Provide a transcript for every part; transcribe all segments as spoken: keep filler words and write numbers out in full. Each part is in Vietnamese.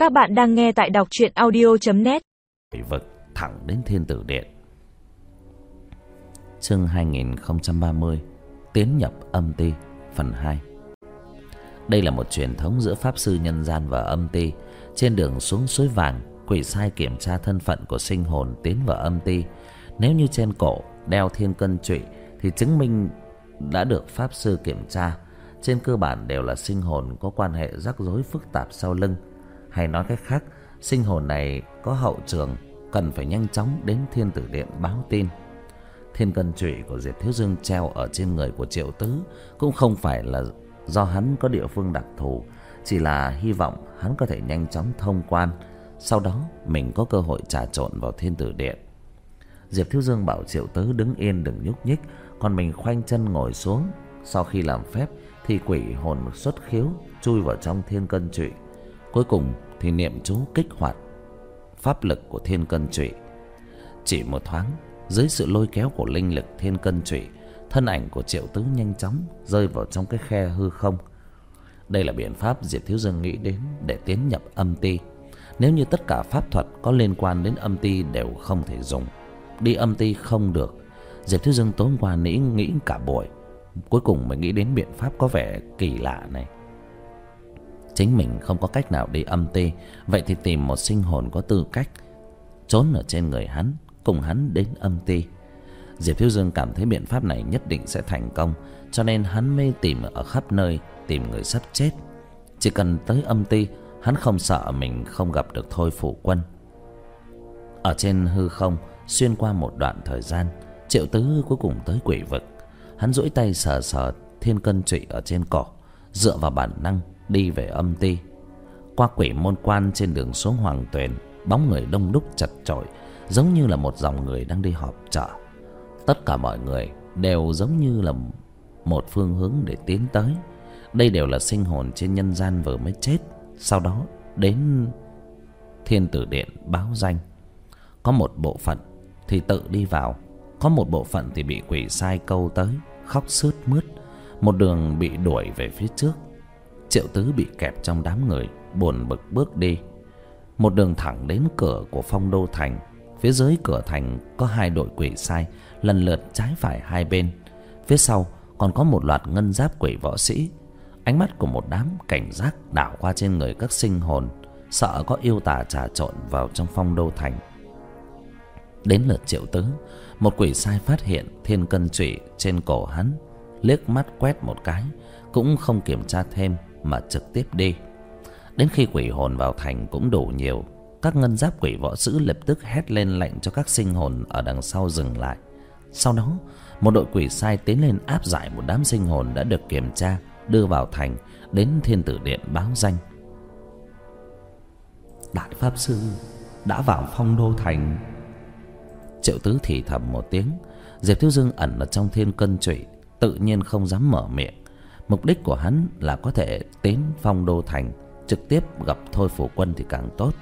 Các bạn đang nghe tại đọc truyện audio chấm net. Vực thẳng đến Thiên Tử Điện. Chương hai nghìn không trăm ba mươi, tiến nhập âm ti, phần hai. Đây là một truyền thống giữa pháp sư nhân gian và âm ti. Trên đường xuống suối vàng, quỷ sai kiểm tra thân phận của sinh hồn tiến vào âm ti. Nếu như trên cổ đeo thiên cân trụy thì chứng minh đã được pháp sư kiểm tra. Trên cơ bản đều là sinh hồn có quan hệ rắc rối phức tạp sau lưng. Hay nói cách khác, sinh hồn này có hậu trường, cần phải nhanh chóng đến Thiên Tử Điện báo tin. Thiên cân trụy của Diệp Thiếu Dương treo ở trên người của Triệu Tứ cũng không phải là do hắn có địa phương đặc thù, chỉ là hy vọng hắn có thể nhanh chóng thông quan, sau đó mình có cơ hội trà trộn vào Thiên Tử Điện. Diệp Thiếu Dương bảo Triệu Tứ đứng yên đừng nhúc nhích, còn mình khoanh chân ngồi xuống. Sau khi làm phép thì quỷ hồn xuất khiếu chui vào trong thiên cân trụy. Cuối cùng thì niệm chú kích hoạt pháp lực của thiên cân trụy. Chỉ một thoáng, dưới sự lôi kéo của linh lực thiên cân trụy, thân ảnh của Triệu Tứ nhanh chóng rơi vào trong cái khe hư không. Đây là biện pháp Diệp Thiếu Dương nghĩ đến để tiến nhập âm ti. Nếu như tất cả pháp thuật có liên quan đến âm ti đều không thể dùng, đi âm ti không được. Diệp Thiếu Dương tối qua nghĩ nghĩ cả buổi, cuối cùng mới nghĩ đến biện pháp có vẻ kỳ lạ này. Chính mình không có cách nào đi âm ti, vậy thì tìm một sinh hồn có tư cách trốn ở trên người hắn, cùng hắn đến âm ti. Diệp Thiếu Dương cảm thấy biện pháp này nhất định sẽ thành công, cho nên hắn mê tìm ở khắp nơi, tìm người sắp chết. Chỉ cần tới âm ti, hắn không sợ mình không gặp được Thôi Phủ Quân. Ở trên hư không, xuyên qua một đoạn thời gian, Triệu Tứ cuối cùng tới quỷ vực. Hắn duỗi tay sờ sờ thiên cân trụy ở trên cổ, dựa vào bản năng đi về âm ti. Qua quỷ môn quan, trên đường xuống Hoàng Tuyền, bóng người đông đúc chật chội, giống như là một dòng người đang đi họp chợ. Tất cả mọi người đều giống như là một phương hướng để tiến tới. Đây đều là sinh hồn trên nhân gian vừa mới chết, sau đó đến Thiên Tử Điện báo danh. Có một bộ phận thì tự đi vào, có một bộ phận thì bị quỷ sai câu tới, khóc sướt mướt, một đường bị đuổi về phía trước. Triệu Tứ bị kẹp trong đám người, buồn bực bước đi. Một đường thẳng đến cửa của Phong Đô Thành. Phía dưới cửa thành có hai đội quỷ sai, lần lượt trái phải hai bên. Phía sau còn có một loạt ngân giáp quỷ võ sĩ. Ánh mắt của một đám cảnh giác đảo qua trên người các sinh hồn, sợ có yêu tà trà trộn vào trong Phong Đô Thành. Đến lượt Triệu Tứ, một quỷ sai phát hiện thiên cân trụy trên cổ hắn, liếc mắt quét một cái, cũng không kiểm tra thêm mà trực tiếp đi. Đến khi quỷ hồn vào thành cũng đủ nhiều, các ngân giáp quỷ võ sĩ lập tức hét lên lệnh cho các sinh hồn ở đằng sau dừng lại. Sau đó, một đội quỷ sai tiến lên áp giải một đám sinh hồn đã được kiểm tra, đưa vào thành, đến Thiên Tử Điện báo danh. Đại pháp sư đã vào Phong Đô Thành. Triệu Tứ thì thầm một tiếng. Diệp Thiếu Dương ẩn ở trong thiên cân trụy, tự nhiên không dám mở miệng. Mục đích của hắn là có thể đến Phong Đô Thành, trực tiếp gặp Thôi Phủ Quân thì càng tốt.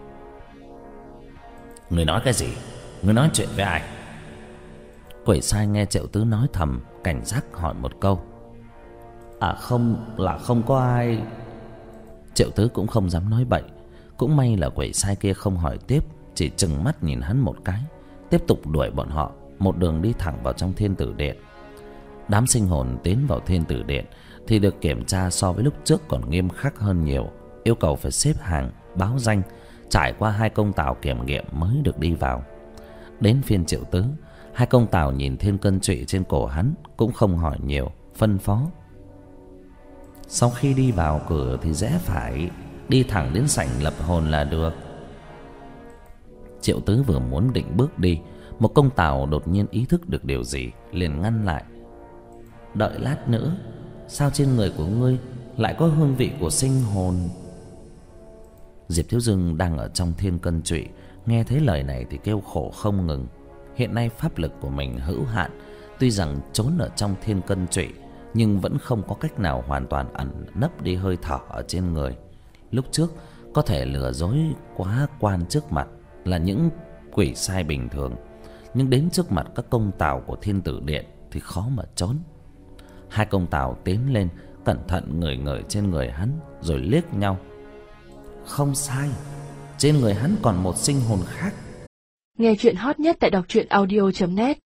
Người nói cái gì? Người nói chuyện với ai? Quỷ sai nghe Triệu Tứ nói thầm, cảnh giác hỏi một câu. À không, là không có ai. Triệu Tứ cũng không dám nói bậy. Cũng may là quỷ sai kia không hỏi tiếp, chỉ trừng mắt nhìn hắn một cái, tiếp tục đuổi bọn họ, một đường đi thẳng vào trong Thiên Tử Điện. Đám sinh hồn tiến vào Thiên Tử Điện thì được kiểm tra so với lúc trước còn nghiêm khắc hơn nhiều, yêu cầu phải xếp hàng, báo danh, trải qua hai công tào kiểm nghiệm mới được đi vào. Đến phiên Triệu Tứ, hai công tào nhìn thiên cân trụy trên cổ hắn cũng không hỏi nhiều, phân phó. Sau khi đi vào cửa thì rẽ phải, đi thẳng đến sảnh lập hồn là được. Triệu Tứ vừa muốn định bước đi, một công tào đột nhiên ý thức được điều gì, liền ngăn lại. Đợi lát nữa, sao trên người của ngươi lại có hương vị của sinh hồn? Diệp Thiếu Dương đang ở trong thiên cân trụy, nghe thấy lời này thì kêu khổ không ngừng. Hiện nay pháp lực của mình hữu hạn, tuy rằng trốn ở trong thiên cân trụy, nhưng vẫn không có cách nào hoàn toàn ẩn nấp đi hơi thở ở trên người. Lúc trước có thể lừa dối quá quan trước mặt là những quỷ sai bình thường, nhưng đến trước mặt các công tào của Thiên Tử Điện thì khó mà trốn. Hai công tào tiến lên, cẩn thận ngửi ngửi trên người hắn, rồi liếc nhau. Không sai, trên người hắn còn một sinh hồn khác. Nghe chuyện hot nhất tại đọc truyện audio chấm net.